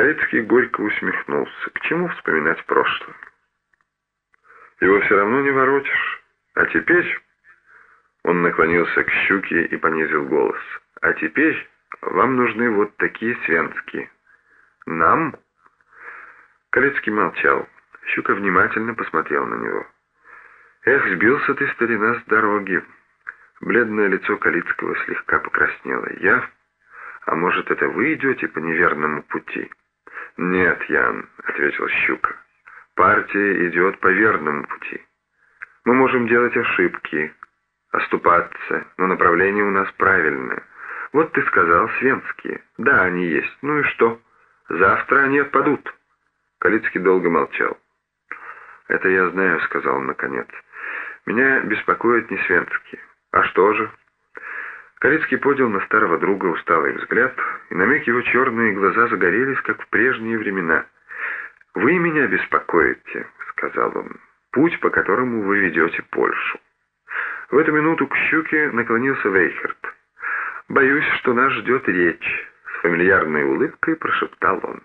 Корицкий горько усмехнулся. К чему вспоминать прошлое? Его все равно не воротишь. А теперь... Он наклонился к Щуке и понизил голос. А теперь вам нужны вот такие свенские. Нам? Корицкий молчал. Щука внимательно посмотрел на него. Эх, сбился ты, старина, с дороги. Бледное лицо Калицкого слегка покраснело. Я? А может, это вы идете по неверному пути? Нет, Ян, ответил Щука. Партия идет по верному пути. Мы можем делать ошибки, оступаться, но направление у нас правильное. Вот ты сказал, свенские. Да, они есть. Ну и что? Завтра они отпадут. Калицкий долго молчал. Это я знаю, сказал он наконец. Меня беспокоят не свенские. А что же? Калицкий поднял на старого друга усталый взгляд, и на миг его черные глаза загорелись, как в прежние времена. «Вы меня беспокоите», — сказал он, — «путь, по которому вы ведете Польшу». В эту минуту к Щуке наклонился Вейхерт. «Боюсь, что нас ждет речь», — с фамильярной улыбкой прошептал он.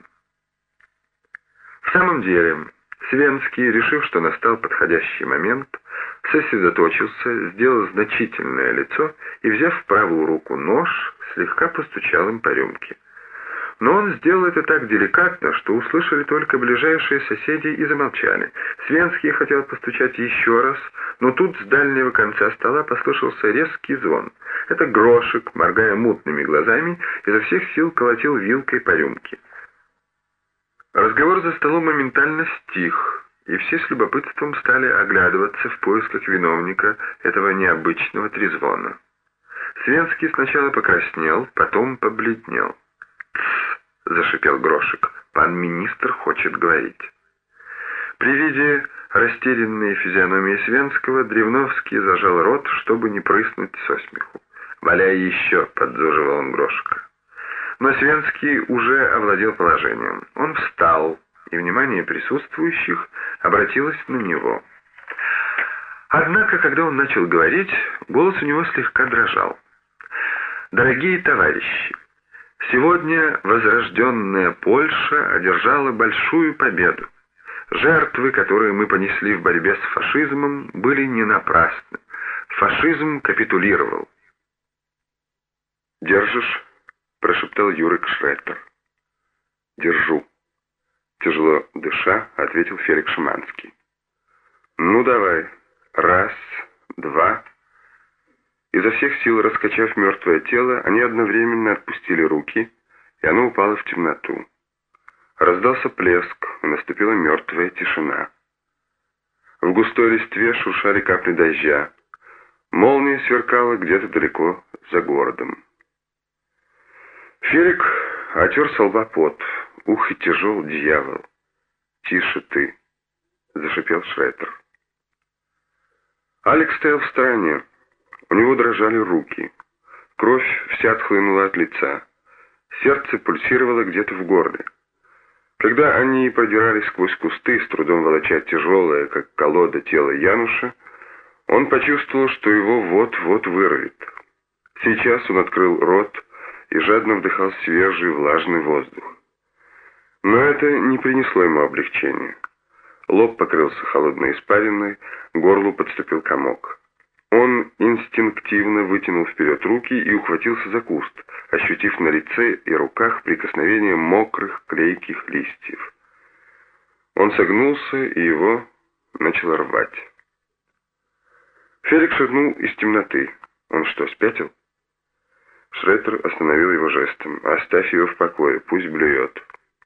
В самом деле, Свенский, решив, что настал подходящий момент, сосредоточился, сделал значительное лицо и, взяв в правую руку нож, слегка постучал им по рюмке. Но он сделал это так деликатно, что услышали только ближайшие соседи и замолчали. Свенский хотел постучать еще раз, но тут с дальнего конца стола послышался резкий звон. Это Грошек, моргая мутными глазами, изо всех сил колотил вилкой по рюмке. Разговор за столом моментально стих, и все с любопытством стали оглядываться в поисках виновника этого необычного трезвона. Свенский сначала покраснел, потом побледнел. «Тсс!» — зашипел Грошек. «Пан министр хочет говорить». При виде растерянной физиономии Свенского Древновский зажал рот, чтобы не прыснуть со смеху. «Валяй еще!» — подзуживал он Грошека. Но Свенский уже овладел положением. Он встал, и внимание присутствующих обратилось на него. Однако, когда он начал говорить, голос у него слегка дрожал. «Дорогие товарищи, сегодня возрожденная Польша одержала большую победу. Жертвы, которые мы понесли в борьбе с фашизмом, были не напрасны. Фашизм капитулировал». «Держишь?» — прошептал Юрик Шреттер. «Держу», — тяжело дыша, ответил Феликс Шиманский. «Ну давай, раз, два». Изо всех сил раскачав мертвое тело, они одновременно отпустили руки, и оно упало в темноту. Раздался плеск, и наступила мертвая тишина. В густой листве шуршали капли дождя. Молния сверкала где-то далеко за городом. Фелик отер со лба пот. «Ух, и тяжел дьявол!» «Тише ты!» — зашипел Шреттер. Алекс стоял в стороне. У него дрожали руки. Кровь вся отхлынула от лица. Сердце пульсировало где-то в горле. Когда они продирались сквозь кусты, с трудом волоча тяжелое, как колода, тело Януша, он почувствовал, что его вот-вот вырвет. Сейчас он открыл рот и жадно вдыхал свежий влажный воздух. Но это не принесло ему облегчения. Лоб покрылся холодной испариной, к горлу подступил комок. Он инстинктивно вытянул вперед руки и ухватился за куст, ощутив на лице и руках прикосновение мокрых, клейких листьев. Он согнулся, и его начало рвать. Феликс шагнул из темноты. Он что, спятил? Шреттер остановил его жестом. «Оставь его в покое, пусть блюет».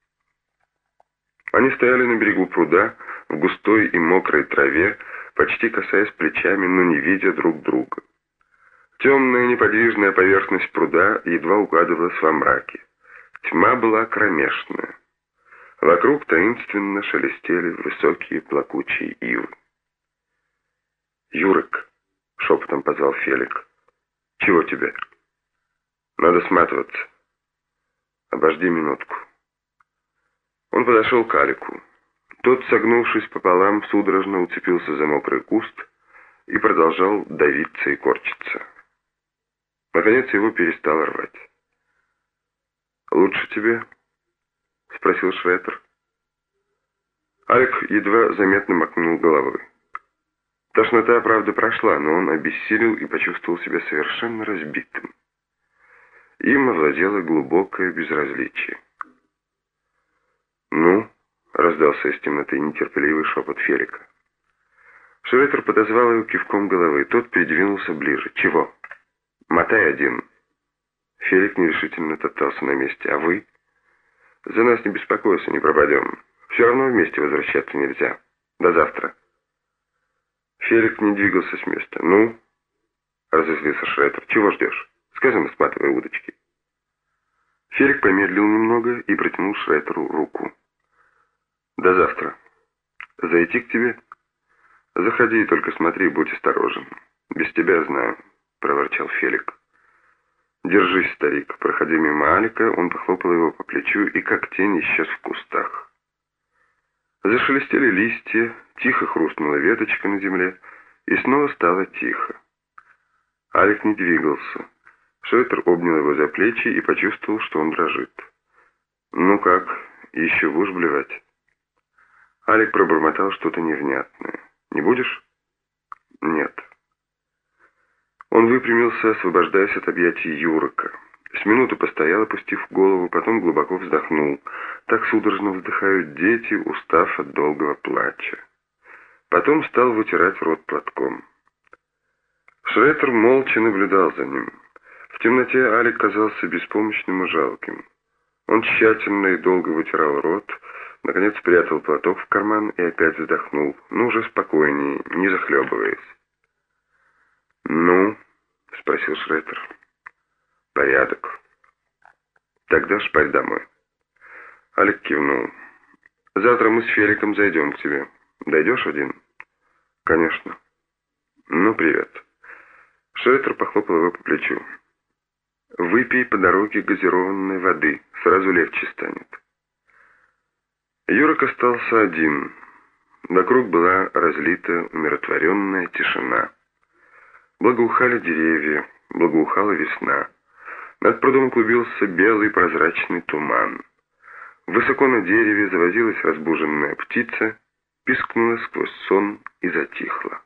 Они стояли на берегу пруда, в густой и мокрой траве, почти касаясь плечами, но не видя друг друга. Темная неподвижная поверхность пруда едва угадывалась во мраке. Тьма была кромешная. Вокруг таинственно шелестели высокие плакучие ивы. «Юрик!» — шепотом позвал Фелик. «Чего тебе?» «Надо сматываться. Обожди минутку». Он подошел к Алику. Тот, согнувшись пополам, судорожно уцепился за мокрый куст и продолжал давиться и корчиться. Наконец его перестало рвать. «Лучше тебе?» — спросил Шредер. Алик едва заметно мотнул головой. Тошнота, правда, прошла, но он обессилел и почувствовал себя совершенно разбитым. Им овладело глубокое безразличие. «Ну?» — раздался из темноты нетерпеливый шепот Фелика. Шредер подозвал его кивком головы. Тот передвинулся ближе. «Чего?» «Мотай один». Фелик нерешительно топтался на месте. «А вы?» «За нас не беспокойся, не пропадем. Все равно вместе возвращаться нельзя. До завтра». Фелик не двигался с места. «Ну?» — разозлился Шредер. «Чего ждешь? Сказано, сматывай удочки». Фелик помедлил немного и протянул Шредеру руку. «До завтра. Зайти к тебе?» «Заходи, только смотри, будь осторожен. Без тебя знаю», — проворчал Фелик. «Держись, старик». Проходя мимо Алика, он похлопал его по плечу и как тень исчез в кустах. Зашелестели листья, тихо хрустнула веточка на земле, и снова стало тихо. Алик не двигался. Шредер обнял его за плечи и почувствовал, что он дрожит. «Ну как, еще будешь блевать?» Алик пробормотал что-то невнятное. «Не будешь?» «Нет». Он выпрямился, освобождаясь от объятий Юрика. С минуту постоял, опустив голову, потом глубоко вздохнул. Так судорожно вздыхают дети, устав от долгого плача. Потом стал вытирать рот платком. Шредер молча наблюдал за ним. В темноте Алик казался беспомощным и жалким. Он тщательно и долго вытирал рот, наконец спрятал платок в карман и опять вздохнул, но уже спокойнее, не захлебываясь. «Ну?» — спросил Шредер. «Порядок. Тогда шпарь домой». Алик кивнул. «Завтра мы с Феликом зайдем к тебе. Дойдешь один?» «Конечно». «Ну, привет». Шредер похлопал его по плечу. «Выпей по дороге газированной воды, сразу легче станет». Юрик остался один. Вокруг была разлита умиротворенная тишина. Благоухали деревья, благоухала весна. Над прудом клубился белый прозрачный туман. Высоко на дереве завозилась разбуженная птица, пискнула сквозь сон и затихла.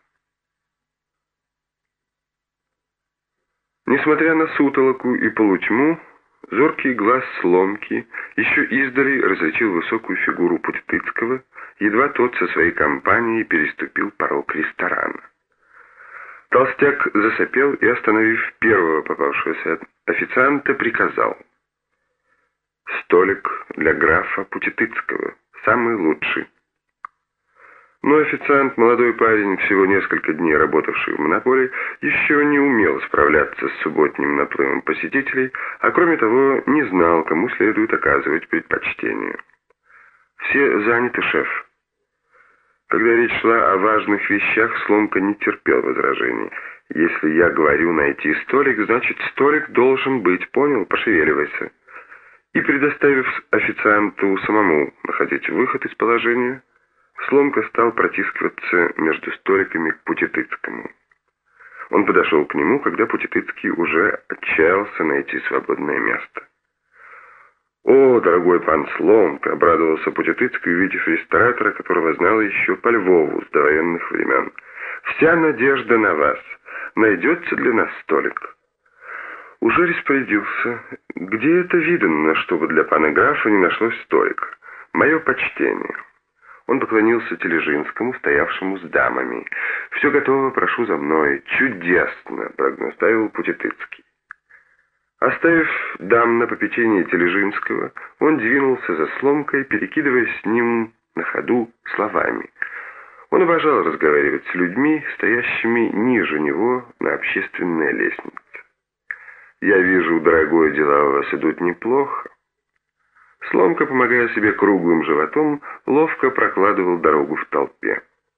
Несмотря на сутолоку и полутьму, зоркий глаз Сломки еще издали различил высокую фигуру Путетыцкого, едва тот со своей компанией переступил порог ресторана. Толстяк засопел и, остановив первого попавшегося официанта, приказал: «Столик для графа Путетыцкого, самый лучший». Но официант, молодой парень, всего несколько дней работавший в монополии, еще не умел справляться с субботним наплывом посетителей, а кроме того не знал, кому следует оказывать предпочтение. «Все заняты, шеф». Когда речь шла о важных вещах, Сломка не терпел возражений. «Если я говорю найти столик, значит столик должен быть, понял? Пошевеливайся». И, предоставив официанту самому находить выход из положения, Сломка стал протискиваться между столиками к Путетыцкому. Он подошел к нему, когда Путетыцкий уже отчаялся найти свободное место. «О, дорогой пан Сломка!» — обрадовался Путетыцкий, увидев ресторатора, которого знал еще по Львову с довоенных времен. «Вся надежда на вас. Найдется для нас столик?» «Уже распорядился. Где это видано, чтобы для пана графа не нашлось столика? Мое почтение». Он поклонился Тележинскому, стоявшему с дамами. «Все готово, прошу за мной». «Чудесно!» — прогнозставил Путетыцкий. Оставив дам на попечение Тележинского, он двинулся за Сломкой, перекидываясь с ним на ходу словами. Он обожал разговаривать с людьми, стоящими ниже него на общественной лестнице. «Я вижу, дорогое, дела у вас идут неплохо». Сломка, помогая себе круглым животом, ловко прокладывал дорогу в толпе.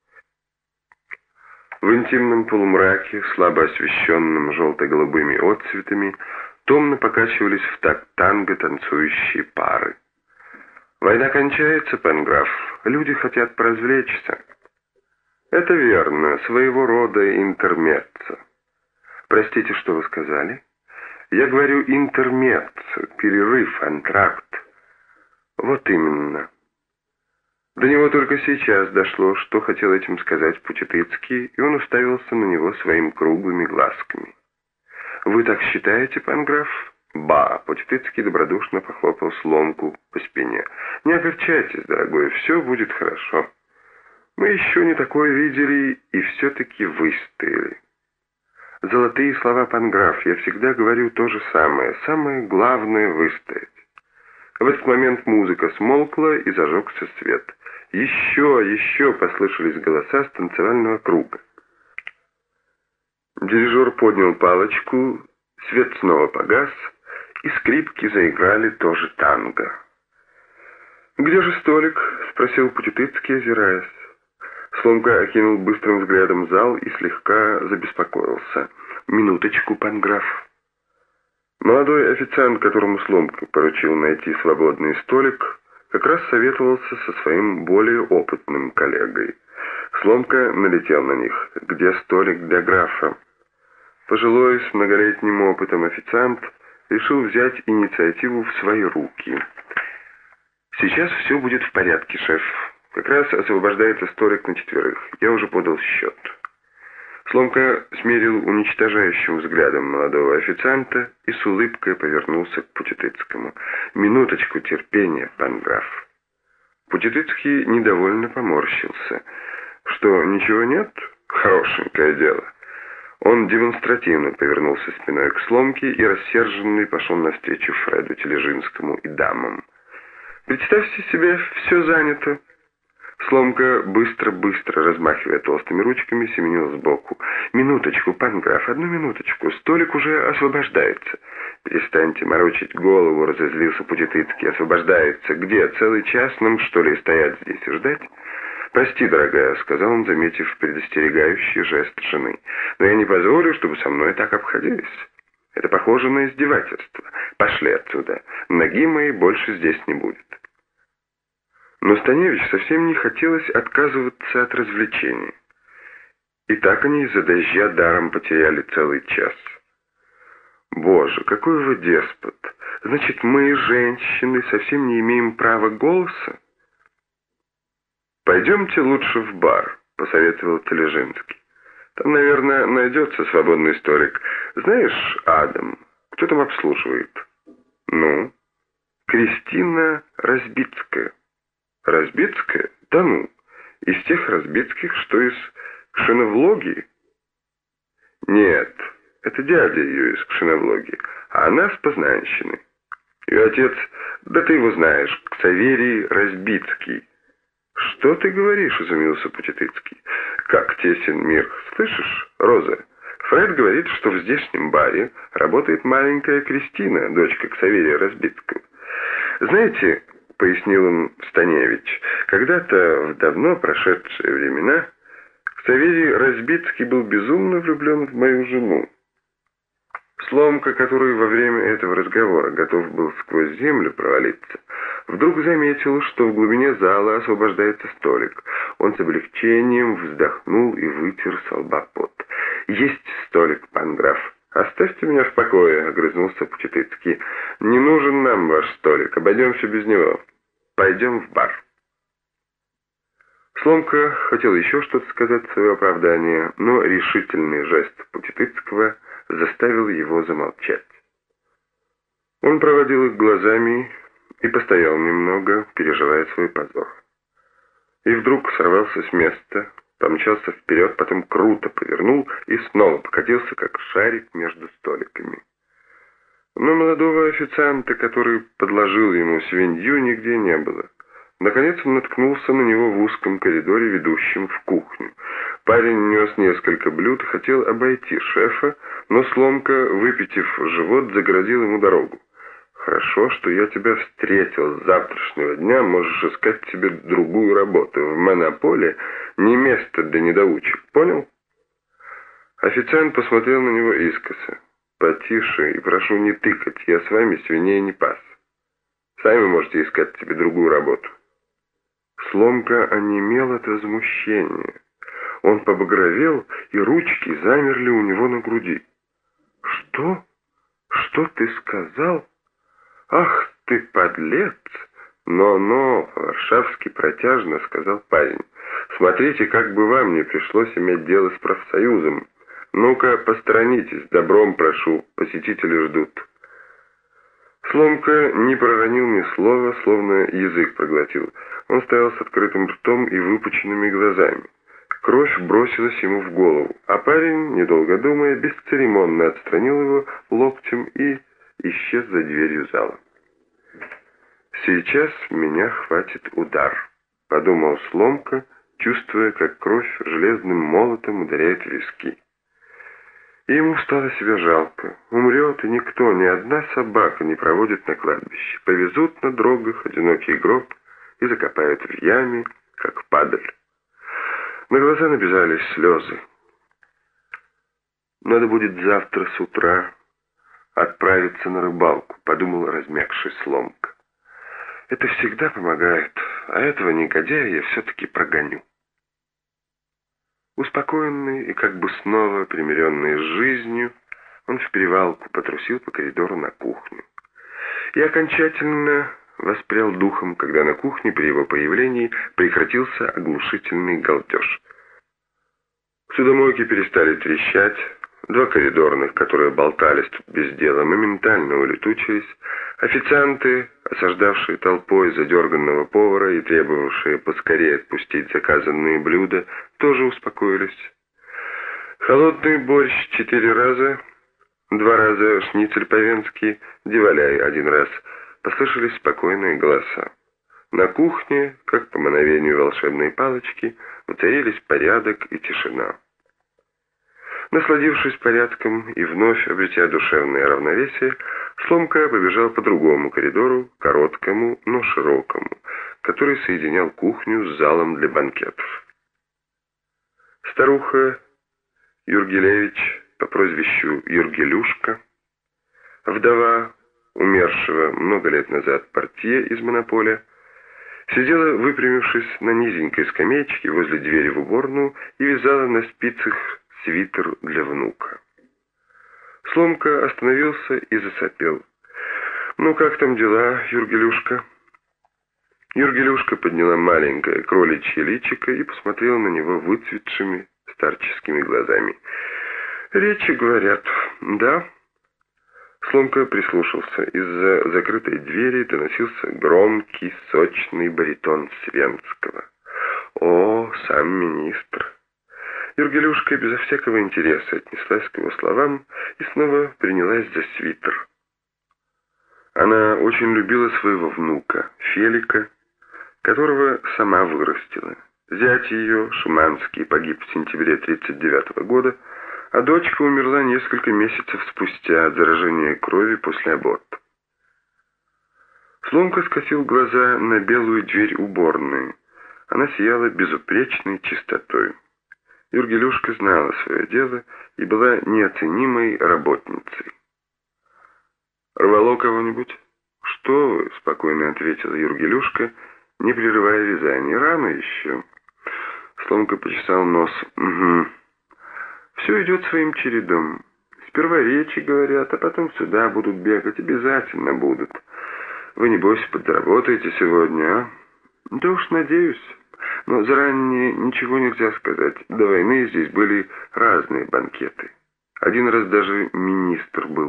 В интимном полумраке, слабо освещенном желто-голубыми отцветами, томно покачивались в такт танго танцующие пары. «Война кончается, пан граф. Люди хотят поразвлечься». «Это верно, своего рода интермеццо». «Простите, что вы сказали?» «Я говорю интермеццо, перерыв, антракт». Вот именно. До него только сейчас дошло, что хотел этим сказать Путетыцкий, и он уставился на него своими круглыми глазками. «Вы так считаете, пан граф?» «Ба!» — Путетыцкий добродушно похлопал Сломку по спине. «Не огорчайтесь, дорогой, все будет хорошо. Мы еще не такое видели и все-таки выстояли». «Золотые слова, пан граф, я всегда говорю то же самое. Самое главное — выстоять». В этот момент музыка смолкла и зажегся свет. Еще послышались голоса с танцевального круга. Дирижер поднял палочку, свет снова погас, и скрипки заиграли тоже танго. «Где же столик?» — спросил Путетыцкий, озираясь. Сломка окинул быстрым взглядом зал и слегка забеспокоился. «Минуточку, пан граф». Молодой официант, которому Сломка поручил найти свободный столик, как раз советовался со своим более опытным коллегой. Сломка налетел на них. «Где столик для графа?» Пожилой, с многолетним опытом официант решил взять инициативу в свои руки. «Сейчас все будет в порядке, шеф. Как раз освобождается столик на 4. Я уже подал счет». Сломка смерил уничтожающим взглядом молодого официанта и с улыбкой повернулся к Путетыцкому. «Минуточку терпения, пан граф». Путетыцкий недовольно поморщился. «Что, ничего нет? Хорошенькое дело». Он демонстративно повернулся спиной к Сломке и рассерженный пошел навстречу Фреду Тележинскому и дамам. «Представьте себе, все занято». Сломка, быстро, размахивая толстыми ручками, семенил сбоку. «Минуточку, пан граф, одну минуточку, столик уже освобождается». «Перестаньте морочить голову», — разозлился Путетыцкий. «Освобождается. Где? Целый час нам, что ли, стоять здесь и ждать?» «Прости, дорогая», — сказал он, заметив предостерегающий жест жены. «Но я не позволю, чтобы со мной так обходились. Это похоже на издевательство. Пошли отсюда. Ноги моей больше здесь не будет». Но Станевич совсем не хотелось отказываться от развлечения. И так они из-за дождя даром потеряли целый час. «Боже, какой вы деспот! Значит, мы, женщины, совсем не имеем права голоса?» «Пойдемте лучше в бар», — посоветовал Тележинский. «Там, наверное, найдется свободный столик. Знаешь, Адам, кто там обслуживает?» «Ну?» «Кристина Разбицкая». «Разбицкая? Да ну, из тех Разбицких, что из Кшиновлогии?» «Нет, это дядя ее из Кшиновлогии, а она с Познанщины. Ее отец, да ты его знаешь, Ксаверий Разбицкий». «Что ты говоришь?» — изумился Путетыцкий. «Как тесен мир, слышишь, Роза? Фред говорит, что в здешнем баре работает маленькая Кристина, дочка Ксаверия Разбицкого. Знаете, — пояснил им Станевич, — когда-то в давно прошедшие времена Ксаверий Разбицкий был безумно влюблен в мою жену. Сломка, который во время этого разговора готов был сквозь землю провалиться, вдруг заметил, что в глубине зала освобождается столик. Он с облегчением вздохнул и вытер со лба пот. «Есть столик, пан граф. Оставьте меня в покое», — огрызнулся Путетыцкий. «Не нужен нам ваш столик, обойдемся без него. Пойдем в бар». Сломка хотел еще что-то сказать в свое оправдание, но решительный жест Путетыцкого заставил его замолчать. Он проводил их глазами и постоял немного, переживая свой позор. И вдруг сорвался с места, помчался вперед, потом круто повернул и снова покатился, как шарик между столиками. Но молодого официанта, который подложил ему свинью, нигде не было. Наконец он наткнулся на него в узком коридоре, ведущем в кухню. Парень нес несколько блюд и хотел обойти шефа, но Сломка, выпитив живот, загородил ему дорогу. «Хорошо, что я тебя встретил. С завтрашнего дня можешь искать себе другую работу. В монополе не место для недоучек. Понял?» Официант посмотрел на него искоса. «Потише и прошу не тыкать. Я с вами свиней не пас. Сами можете искать себе другую работу». Сломка онемел от возмущения. Он побагровел, и ручки замерли у него на груди. «Что? Что ты сказал? Ах ты, подлец! «Но-но», по-варшавски протяжно сказал парень. «Смотрите, как бы вам не пришлось иметь дело с профсоюзом. Ну-ка, посторонитесь, добром прошу, посетители ждут». Сломка не проронил ни слова, словно язык проглотил. Он стоял с открытым ртом и выпученными глазами. Кровь бросилась ему в голову, а парень, недолго думая, бесцеремонно отстранил его локтем и исчез за дверью зала. «Сейчас меня хватит удар», — подумал Сломка, чувствуя, как кровь железным молотом ударяет в виски. И ему стало себя жалко. Умрет, и никто, ни одна собака не проводит на кладбище. Повезут на дрогах одинокий гроб и закопают в яме, как падаль. На глаза набежались слезы. «Надо будет завтра с утра отправиться на рыбалку», — подумал размягший Сломка. «Это всегда помогает, а этого негодяя я все-таки прогоню». Успокоенный и как бы снова примиренный с жизнью, он вперевалку потрусил по коридору на кухню. И окончательно воспрял духом, когда на кухне при его появлении прекратился оглушительный галдеж. Судомойки перестали трещать, два коридорных, которые болтались тут без дела, моментально улетучились. Официанты, осаждавшие толпой задерганного повара и требовавшие поскорее отпустить заказанные блюда, тоже успокоились. Холодный борщ 4 раза, 2 раза шницель по-венски, диваляй 1 раз. Послышались спокойные голоса. На кухне, как по мановению волшебной палочки, воцарились порядок и тишина. Насладившись порядком и вновь обретя душевное равновесие, Сломка побежал по другому коридору, короткому, но широкому, который соединял кухню с залом для банкетов. Старуха Юргелевич по прозвищу Юргелюшка, вдова умершего много лет назад портье из монополя, сидела, выпрямившись на низенькой скамеечке возле двери в уборную и вязала на спицах свитер для внука. Сломка остановился и засопел. «Ну, как там дела, Юргелюшка?» Юргелюшка подняла маленькое кроличье личико и посмотрела на него выцветшими старческими глазами. «Речи говорят, да?» Сломка прислушался. Из-за закрытой двери доносился громкий, сочный баритон Свенского. «О, сам министр!» Юргелюшка безо всякого интереса отнеслась к его словам и снова принялась за свитер. Она очень любила своего внука, Фелика, которого сама вырастила. Зять ее, Шуманский, погиб в сентябре 1939 года, а дочка умерла несколько месяцев спустя от заражения крови после аборта. Сломка скосил глаза на белую дверь уборной. Она сияла безупречной чистотой. Юргелюшка знала свое дело и была неоценимой работницей. «Рвало кого-нибудь?» «Что вы?» — спокойно ответила Юргелюшка, не прерывая вязание. «Рано еще». Сломка почесал нос. «Угу. Все идет своим чередом. Сперва речи говорят, а потом сюда будут бегать. Обязательно будут. Вы, небось, подработаете сегодня, а?» «Да уж надеюсь. Но заранее ничего нельзя сказать. До войны здесь были разные банкеты. Один раз даже министр был».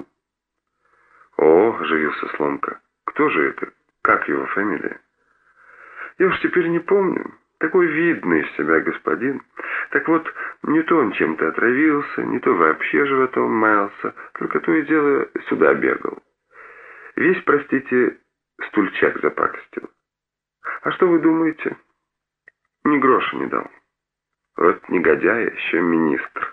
«О!» — оживился Сломка. «Кто же это? Как его фамилия?» «Я уж теперь не помню. Такой видный из себя господин. Так вот, не то он чем-то отравился, не то вообще животом маялся, только то и дело сюда бегал. Весь, простите, стульчак запакостил. А что вы думаете? Ни гроша не дал. Вот негодяй, еще министр.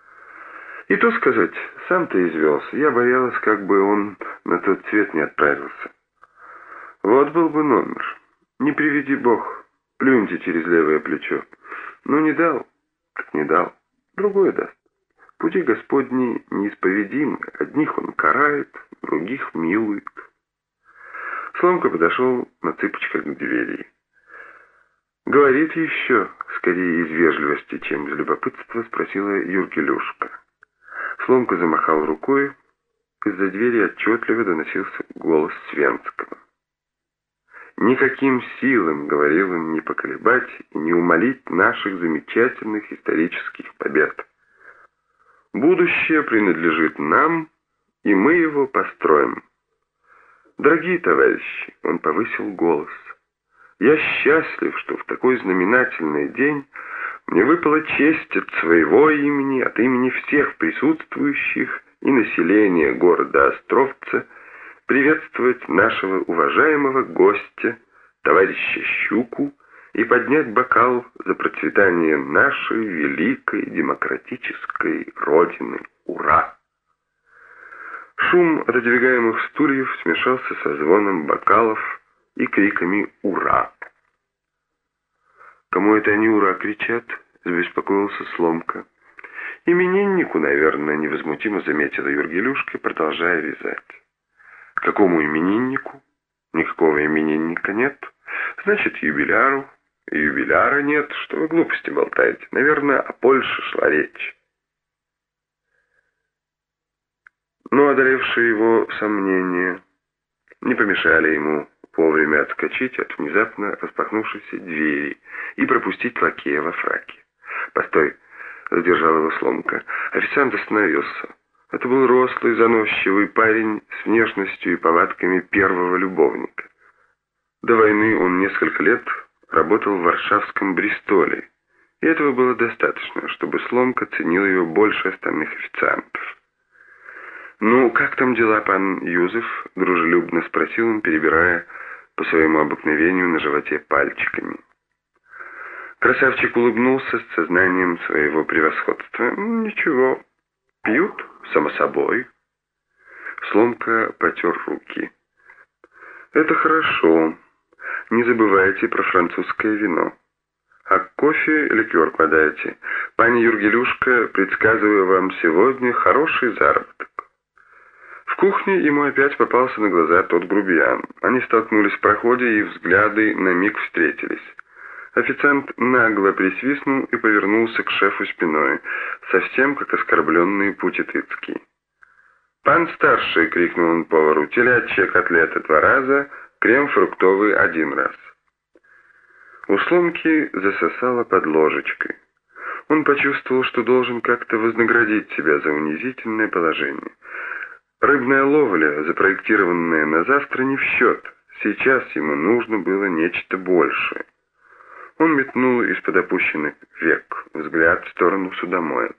И то сказать, сам-то извелся. Я боялась, как бы он на тот свет не отправился. Вот был бы номер. Не приведи бог. Плюньте через левое плечо. Ну, не дал, так не дал. Другой даст. Пути Господни неисповедимы. Одних он карает, других милует». Сломка подошел на цыпочках к двери. «Говорит еще», скорее из вежливости, чем из любопытства, спросила Юргелюшка. Сломка замахал рукой. Из-за двери отчетливо доносился голос Свенского. Никаким силам, говорил он, не поколебать и не умолить наших замечательных исторических побед. Будущее принадлежит нам, и мы его построим. Дорогие товарищи, он повысил голос, я счастлив, что в такой знаменательный день мне выпала честь от своего имени, от имени всех присутствующих и населения города Островца приветствовать нашего уважаемого гостя, товарища Щуку, и поднять бокал за процветание нашей великой демократической Родины. Ура! Шум отодвигаемых стульев смешался со звоном бокалов и криками «Ура!». «Кому это они «Ура!» кричат?» — забеспокоился Сломка. «Имениннику, наверное», — невозмутимо заметила Юргелюшка, продолжая вязать. «Какому имениннику? Никакого именинника нет. Значит, юбиляру. Юбиляра нет. Что вы глупости болтаете? Наверное, о Польше шла речь». Но одолевшие его сомнения не помешали ему вовремя отскочить от внезапно распахнувшейся двери и пропустить лакея во фраке. «Постой!» — задержал его Сломка. Официант остановился. Это был рослый, заносчивый парень с внешностью и повадками первого любовника. До войны он несколько лет работал в варшавском Бристоле, и этого было достаточно, чтобы Сломка ценил его больше остальных официантов. «Ну, как там дела, пан Юзеф?» — дружелюбно спросил он, перебирая по своему обыкновению на животе пальчиками. Красавчик улыбнулся с сознанием своего превосходства. «Ничего, пьют, само собой». Сломка потер руки. «Это хорошо. Не забывайте про французское вино. А к кофе ликер подайте. Пани Юргелюшка, предсказываю вам сегодня хороший заработок». В кухне ему опять попался на глаза тот грубиян. Они столкнулись в проходе, и взгляды на миг встретились. Официант нагло присвистнул и повернулся к шефу спиной, совсем как оскорбленный Путитыцкий. «Пан старший!» — крикнул он повару. «Телячья котлета 2 раза, крем фруктовый 1 раз». У Сломки засосало под ложечкой. Он почувствовал, что должен как-то вознаградить себя за унизительное положение. Рыбная ловля, запроектированная на завтра, не в счет. Сейчас ему нужно было нечто большее. Он метнул из-под опущенных век взгляд в сторону судомоек.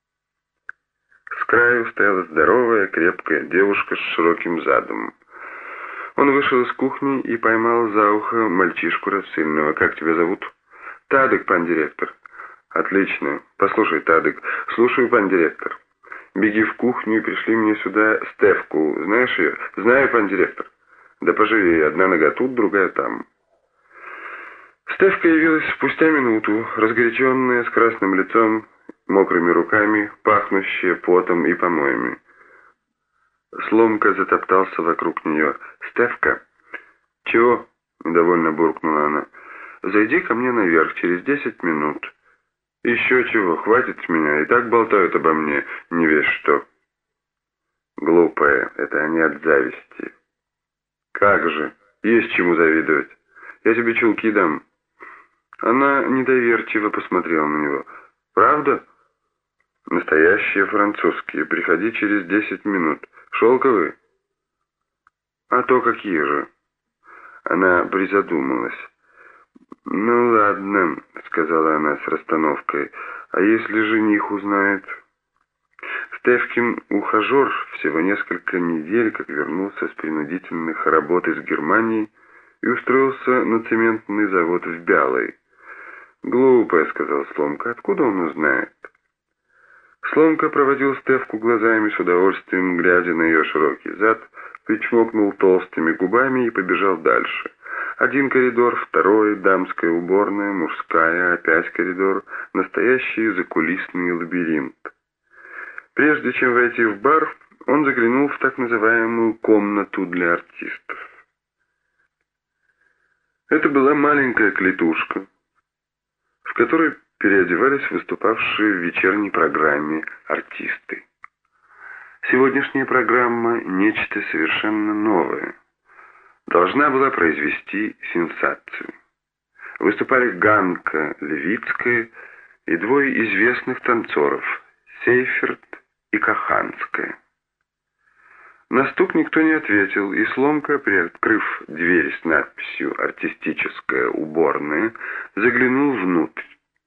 С краю стояла здоровая, крепкая девушка с широким задом. Он вышел из кухни и поймал за ухо мальчишку рассыльного. «Как тебя зовут?» «Тадык, пан директор». «Отлично. Послушай, Тадык». «Слушаю, пан директор». «Беги в кухню и пришли мне сюда Стефку. Знаешь ее?» «Знаю, пан директор». «Да поживее. Одна нога тут, другая там». Стефка явилась спустя минуту, разгоряченная, с красным лицом, мокрыми руками, пахнущая потом и помоями. Сломка затоптался вокруг нее. «Стефка?» «Чего?» — недовольно буркнула она. «Зайди ко мне наверх через 10 минут». «Еще чего, хватит с меня, и так болтают обо мне, не весь что». «Глупая, это они от зависти». «Как же, есть чему завидовать. Я тебе чулки дам». Она недоверчиво посмотрела на него. «Правда?» «Настоящие французские. Приходи через 10 минут. Шелковые?» «А то какие же?» Она призадумалась. «Ну ладно», — сказала она с расстановкой. «А если жених узнает?» Стефкин ухажер всего несколько недель как вернулся с принудительных работ из Германии и устроился на цементный завод в Бялой. «Глупая», — сказал Сломка, — «откуда он узнает?» Сломка проводил Стефку глазами с удовольствием, глядя на ее широкий зад, причмокнул толстыми губами и побежал дальше. Один коридор, второй, дамская уборная, мужская, опять коридор, настоящий закулисный лабиринт. Прежде чем войти в бар, он заглянул в так называемую комнату для артистов. Это была маленькая клетушка, в которой переодевались выступавшие в вечерней программе артисты. Сегодняшняя программа — нечто совершенно новое. должна была произвести сенсацию. Выступали Ганка Левицкая и двое известных танцоров Сейферт и Каханская. На стук никто не ответил, и Сломка, приоткрыв дверь с надписью «Артистическая уборная», заглянул внутрь.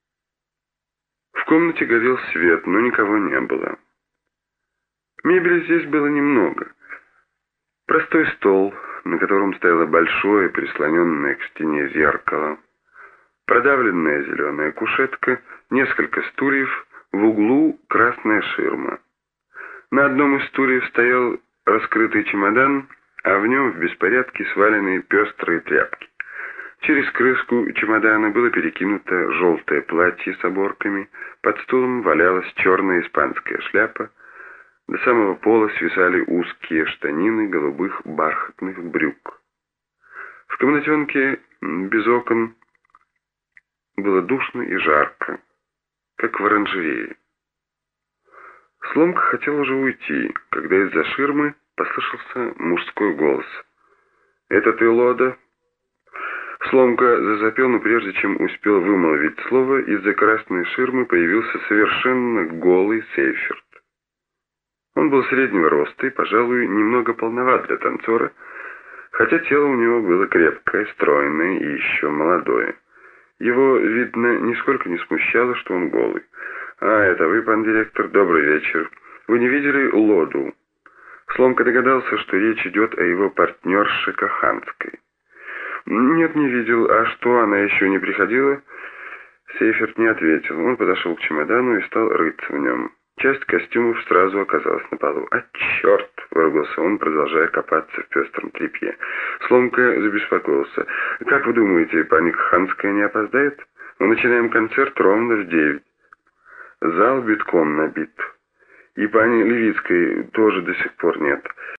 В комнате горел свет, но никого не было. Мебели здесь было немного. Простой стол, на котором стояло большое, прислоненное к стене зеркало, продавленная зеленая кушетка, несколько стульев, в углу красная ширма. На одном из стульев стоял раскрытый чемодан, а в нем в беспорядке сваленные пестрые тряпки. Через крышку чемодана было перекинуто желтое платье с оборками, под стулом валялась черная испанская шляпа, до самого пола свисали узкие штанины голубых бархатных брюк. В комнатенке без окон было душно и жарко, как в оранжерее. Сломка хотел уже уйти, когда из-за ширмы послышался мужской голос. «Это ты, Лода?» Сломка засопел, но прежде чем успел вымолвить слово, из-за красной ширмы появился совершенно голый Сейферт. Он был среднего роста и, пожалуй, немного полноват для танцора, хотя тело у него было крепкое, стройное и еще молодое. Его, видно, нисколько не смущало, что он голый. «А, это вы, пан директор, добрый вечер. Вы не видели Лоду?» Сломка догадался, что речь идет о его партнерше Каханской. «Нет, не видел. А что, она еще не приходила?» Сейферт не ответил. Он подошел к чемодану и стал рыться в нем. Часть костюмов сразу оказалась на полу. «А черт!» — выругался он, продолжая копаться в пестром тряпье. Сломка забеспокоился. «Как вы думаете, пани Каханская не опоздает? Мы начинаем концерт ровно в 9. Зал битком набит. И пани Левицкой тоже до сих пор нет.